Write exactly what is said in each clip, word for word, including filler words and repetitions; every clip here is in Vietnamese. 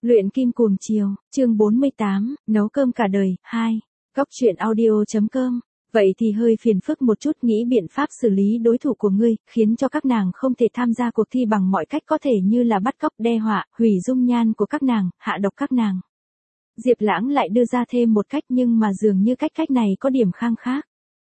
Luyện kim cuồng chiều, chương bốn mươi tám, nấu cơm cả đời, hai. Góc truyện audio.com. Vậy thì hơi phiền phức một chút, nghĩ biện pháp xử lý đối thủ của ngươi, khiến cho các nàng không thể tham gia cuộc thi bằng mọi cách có thể, như là bắt cóc, đe dọa, hủy dung nhan của các nàng, hạ độc các nàng. Diệp Lãng lại đưa ra thêm một cách, nhưng mà dường như cách cách này có điểm khang khác.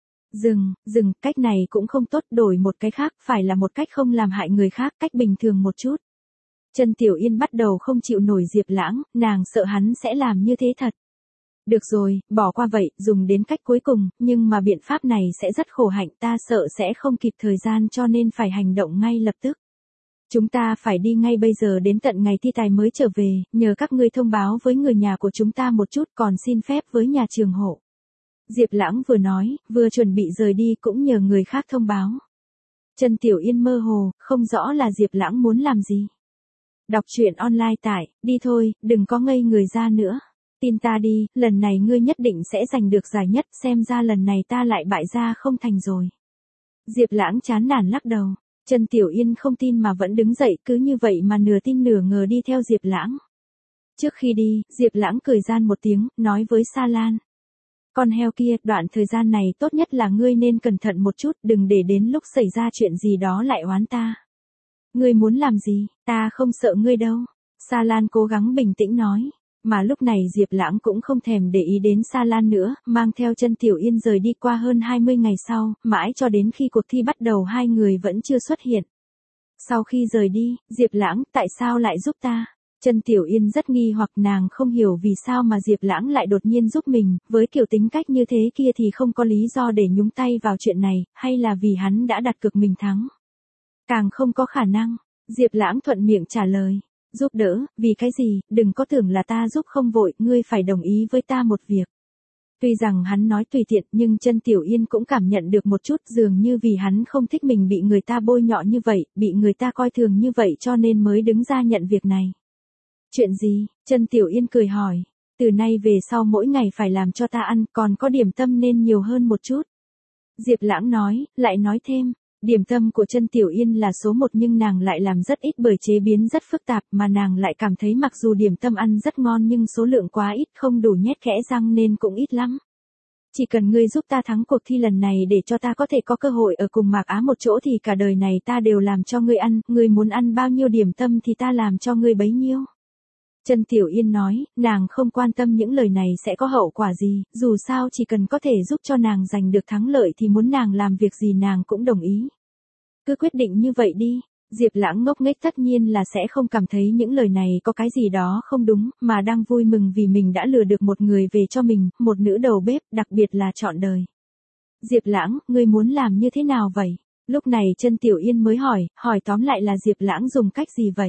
Dừng, dừng, cách này cũng không tốt, đổi một cái khác, phải là một cách không làm hại người khác, cách bình thường một chút. Chân Tiểu Yên bắt đầu không chịu nổi Diệp Lãng, nàng sợ hắn sẽ làm như thế thật. Được rồi, bỏ qua vậy, dùng đến cách cuối cùng, nhưng mà biện pháp này sẽ rất khổ hạnh, ta sợ sẽ không kịp thời gian cho nên phải hành động ngay lập tức. Chúng ta phải đi ngay bây giờ, đến tận ngày thi tài mới trở về, nhờ các ngươi thông báo với người nhà của chúng ta một chút, còn xin phép với nhà trường hộ. Diệp Lãng vừa nói, vừa chuẩn bị rời đi, cũng nhờ người khác thông báo. Chân Tiểu Yên mơ hồ, không rõ là Diệp Lãng muốn làm gì. Đọc truyện online tại, đi thôi, đừng có ngây người ra nữa. Tin ta đi, lần này ngươi nhất định sẽ giành được giải nhất, xem ra lần này ta lại bại ra không thành rồi. Diệp Lãng chán nản lắc đầu. Chân Tiểu Yên không tin mà vẫn đứng dậy, cứ như vậy mà nửa tin nửa ngờ đi theo Diệp Lãng. Trước khi đi, Diệp Lãng cười gian một tiếng, nói với Sa Lan. Con heo kia, đoạn thời gian này tốt nhất là ngươi nên cẩn thận một chút, đừng để đến lúc xảy ra chuyện gì đó lại oán ta. Ngươi muốn làm gì, ta không sợ ngươi đâu. Sa Lan cố gắng bình tĩnh nói. Mà lúc này Diệp Lãng cũng không thèm để ý đến Sa Lan nữa, mang theo Chân Tiểu Yên rời đi. Qua hơn hai mươi ngày sau, mãi cho đến khi cuộc thi bắt đầu hai người vẫn chưa xuất hiện. Sau khi rời đi, Diệp Lãng, tại sao lại giúp ta? Chân Tiểu Yên rất nghi hoặc, nàng không hiểu vì sao mà Diệp Lãng lại đột nhiên giúp mình, với kiểu tính cách như thế kia thì không có lý do để nhúng tay vào chuyện này, hay là vì hắn đã đặt cược mình thắng? Càng không có khả năng. Diệp Lãng thuận miệng trả lời. Giúp đỡ, vì cái gì, đừng có tưởng là ta giúp không vội, ngươi phải đồng ý với ta một việc. Tuy rằng hắn nói tùy tiện, nhưng Chân Tiểu Yên cũng cảm nhận được một chút, dường như vì hắn không thích mình bị người ta bôi nhọ như vậy, bị người ta coi thường như vậy cho nên mới đứng ra nhận việc này. Chuyện gì? Chân Tiểu Yên cười hỏi. Từ nay về sau mỗi ngày phải làm cho ta ăn, còn có điểm tâm nên nhiều hơn một chút. Diệp Lãng nói, lại nói thêm. Điểm tâm của Chân Tiểu Yên là số một nhưng nàng lại làm rất ít bởi chế biến rất phức tạp, mà nàng lại cảm thấy mặc dù điểm tâm ăn rất ngon nhưng số lượng quá ít, không đủ nhét kẽ răng nên cũng ít lắm. Chỉ cần ngươi giúp ta thắng cuộc thi lần này để cho ta có thể có cơ hội ở cùng Mạc Á một chỗ thì cả đời này ta đều làm cho ngươi ăn, ngươi muốn ăn bao nhiêu điểm tâm thì ta làm cho ngươi bấy nhiêu. Chân Tiểu Yên nói, nàng không quan tâm những lời này sẽ có hậu quả gì, dù sao chỉ cần có thể giúp cho nàng giành được thắng lợi thì muốn nàng làm việc gì nàng cũng đồng ý. Cứ quyết định như vậy đi. Diệp Lãng ngốc nghếch, tất nhiên là sẽ không cảm thấy những lời này có cái gì đó không đúng, mà đang vui mừng vì mình đã lừa được một người về cho mình, một nữ đầu bếp, đặc biệt là trọn đời. Diệp Lãng, ngươi muốn làm như thế nào vậy? Lúc này Chân Tiểu Yên mới hỏi, hỏi tóm lại là Diệp Lãng dùng cách gì vậy?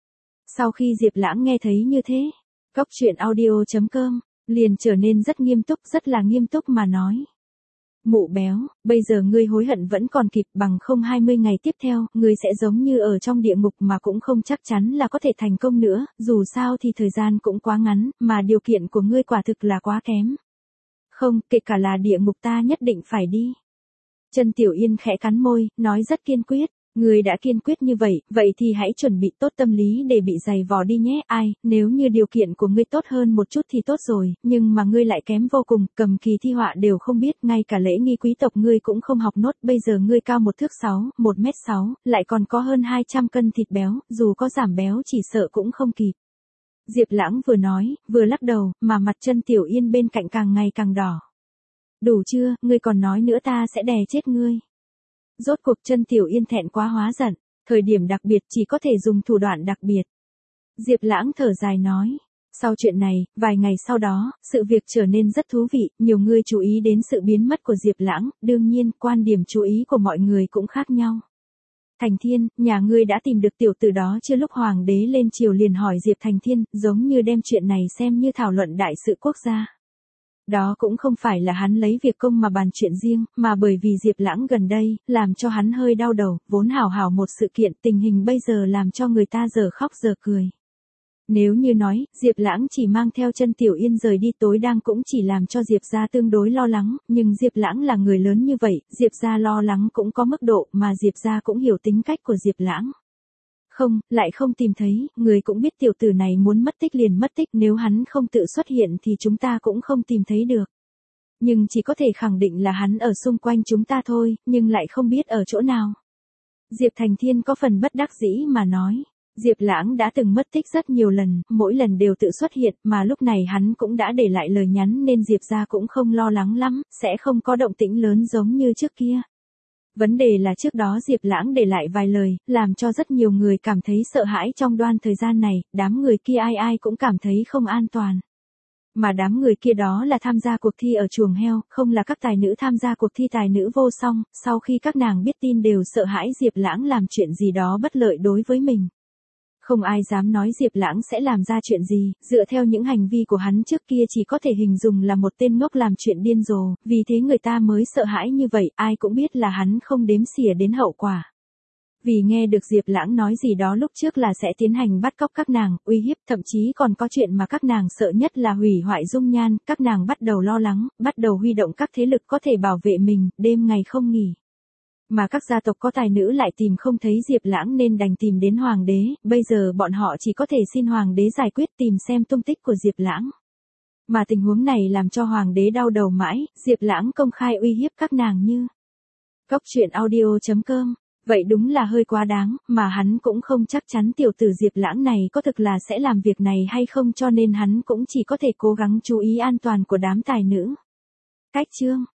Sau khi Diệp Lãng nghe thấy như thế, góc truyện audio.com, liền trở nên rất nghiêm túc, rất là nghiêm túc mà nói. Mụ béo, bây giờ ngươi hối hận vẫn còn kịp, bằng không hai mươi ngày tiếp theo, ngươi sẽ giống như ở trong địa ngục mà cũng không chắc chắn là có thể thành công nữa, dù sao thì thời gian cũng quá ngắn, mà điều kiện của ngươi quả thực là quá kém. Không, kể cả là địa ngục ta nhất định phải đi. Chân Tiểu Yên khẽ cắn môi, nói rất kiên quyết. Ngươi đã kiên quyết như vậy, vậy thì hãy chuẩn bị tốt tâm lý để bị giày vò đi nhé. Ai, nếu như điều kiện của ngươi tốt hơn một chút thì tốt rồi, nhưng mà ngươi lại kém vô cùng, cầm kỳ thi họa đều không biết, ngay cả lễ nghi quý tộc ngươi cũng không học nốt, bây giờ ngươi cao một thước sáu, một mét sáu, lại còn có hơn hai trăm cân thịt béo, dù có giảm béo chỉ sợ cũng không kịp. Diệp Lãng vừa nói, vừa lắc đầu, mà mặt Chân Tiểu Yên bên cạnh càng ngày càng đỏ. Đủ chưa, ngươi còn nói nữa ta sẽ đè chết ngươi. Rốt cuộc Chân Tiểu Yên thẹn quá hóa giận, thời điểm đặc biệt chỉ có thể dùng thủ đoạn đặc biệt. Diệp Lãng thở dài nói, sau chuyện này, vài ngày sau đó, sự việc trở nên rất thú vị, nhiều người chú ý đến sự biến mất của Diệp Lãng, đương nhiên, quan điểm chú ý của mọi người cũng khác nhau. Thành Thiên, nhà ngươi đã tìm được tiểu tử đó chưa? Lúc hoàng đế lên triều liền hỏi Diệp Thành Thiên, giống như đem chuyện này xem như thảo luận đại sự quốc gia. Đó cũng không phải là hắn lấy việc công mà bàn chuyện riêng, mà bởi vì Diệp Lãng gần đây, làm cho hắn hơi đau đầu, vốn hảo hảo một sự kiện, tình hình bây giờ làm cho người ta giờ khóc giờ cười. Nếu như nói, Diệp Lãng chỉ mang theo Chân Tiểu Yên rời đi tối đa cũng chỉ làm cho Diệp gia tương đối lo lắng, nhưng Diệp Lãng là người lớn như vậy, Diệp gia lo lắng cũng có mức độ, mà Diệp gia cũng hiểu tính cách của Diệp Lãng. Không, lại không tìm thấy, người cũng biết tiểu tử này muốn mất tích liền mất tích, nếu hắn không tự xuất hiện thì chúng ta cũng không tìm thấy được. Nhưng chỉ có thể khẳng định là hắn ở xung quanh chúng ta thôi, nhưng lại không biết ở chỗ nào. Diệp Thành Thiên có phần bất đắc dĩ mà nói. Diệp Lãng đã từng mất tích rất nhiều lần, mỗi lần đều tự xuất hiện, mà lúc này hắn cũng đã để lại lời nhắn nên Diệp gia cũng không lo lắng lắm, sẽ không có động tĩnh lớn giống như trước kia. Vấn đề là trước đó Diệp Lãng để lại vài lời, làm cho rất nhiều người cảm thấy sợ hãi trong đoạn thời gian này, đám người kia ai ai cũng cảm thấy không an toàn. Mà đám người kia đó là tham gia cuộc thi ở chuồng heo, không là các tài nữ tham gia cuộc thi tài nữ vô song, sau khi các nàng biết tin đều sợ hãi Diệp Lãng làm chuyện gì đó bất lợi đối với mình. Không ai dám nói Diệp Lãng sẽ làm ra chuyện gì, dựa theo những hành vi của hắn trước kia chỉ có thể hình dung là một tên ngốc làm chuyện điên rồ, vì thế người ta mới sợ hãi như vậy, ai cũng biết là hắn không đếm xỉa đến hậu quả. Vì nghe được Diệp Lãng nói gì đó lúc trước là sẽ tiến hành bắt cóc các nàng, uy hiếp, thậm chí còn có chuyện mà các nàng sợ nhất là hủy hoại dung nhan, các nàng bắt đầu lo lắng, bắt đầu huy động các thế lực có thể bảo vệ mình, đêm ngày không nghỉ. Mà các gia tộc có tài nữ lại tìm không thấy Diệp Lãng nên đành tìm đến hoàng đế, bây giờ bọn họ chỉ có thể xin hoàng đế giải quyết tìm xem tung tích của Diệp Lãng. Mà tình huống này làm cho hoàng đế đau đầu mãi, Diệp Lãng công khai uy hiếp các nàng như Cốc truyện audio chấm com. Vậy đúng là hơi quá đáng, mà hắn cũng không chắc chắn tiểu tử Diệp Lãng này có thực là sẽ làm việc này hay không cho nên hắn cũng chỉ có thể cố gắng chú ý an toàn của đám tài nữ. Cách chương